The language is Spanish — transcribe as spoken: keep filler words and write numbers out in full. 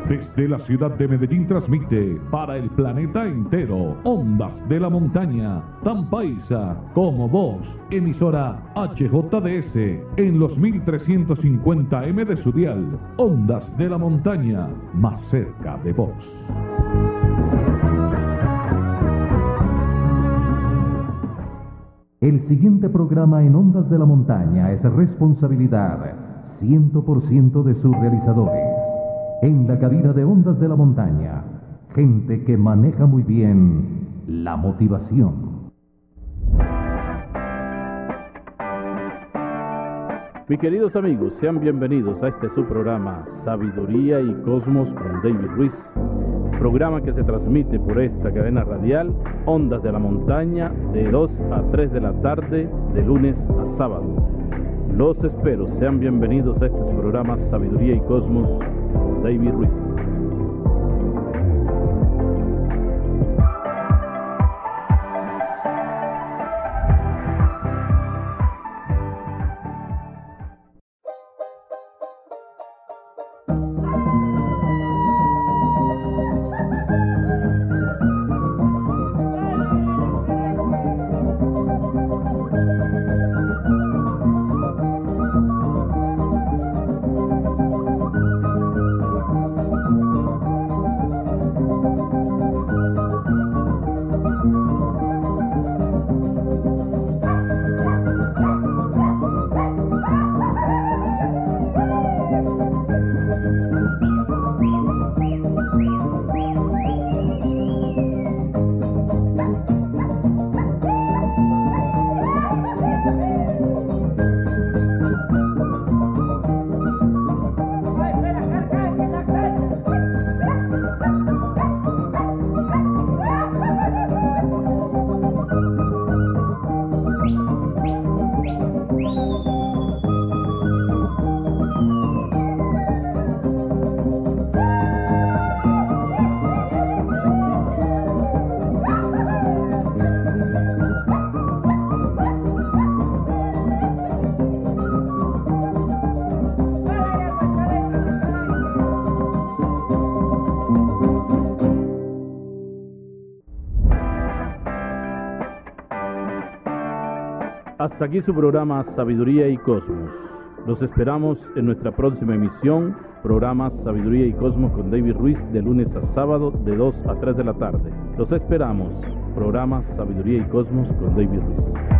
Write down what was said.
Desde la ciudad de Medellín transmite para el planeta entero Ondas de la Montaña, tan paisa como vos, emisora H J D S en los mil trescientos cincuenta M de su dial. Ondas de la Montaña, más cerca de vos. El siguiente programa en Ondas de la Montaña es responsabilidad cien por ciento de sus realizadores. En la cabina de Ondas de la Montaña, gente que maneja muy bien la motivación. Mis queridos amigos, sean bienvenidos a este su programa Sabiduría y Cosmos con David Ruiz, programa que se transmite por esta cadena radial Ondas de la Montaña de dos a tres de la tarde de lunes a sábado. Los espero, sean bienvenidos a este su programa Sabiduría y Cosmos con David Ruiz. Hasta aquí su programa Sabiduría y Cosmos. Los esperamos en nuestra próxima emisión, programa Sabiduría y Cosmos con David Ruiz, de lunes a sábado de dos a tres de la tarde. Los esperamos, programa Sabiduría y Cosmos con David Ruiz.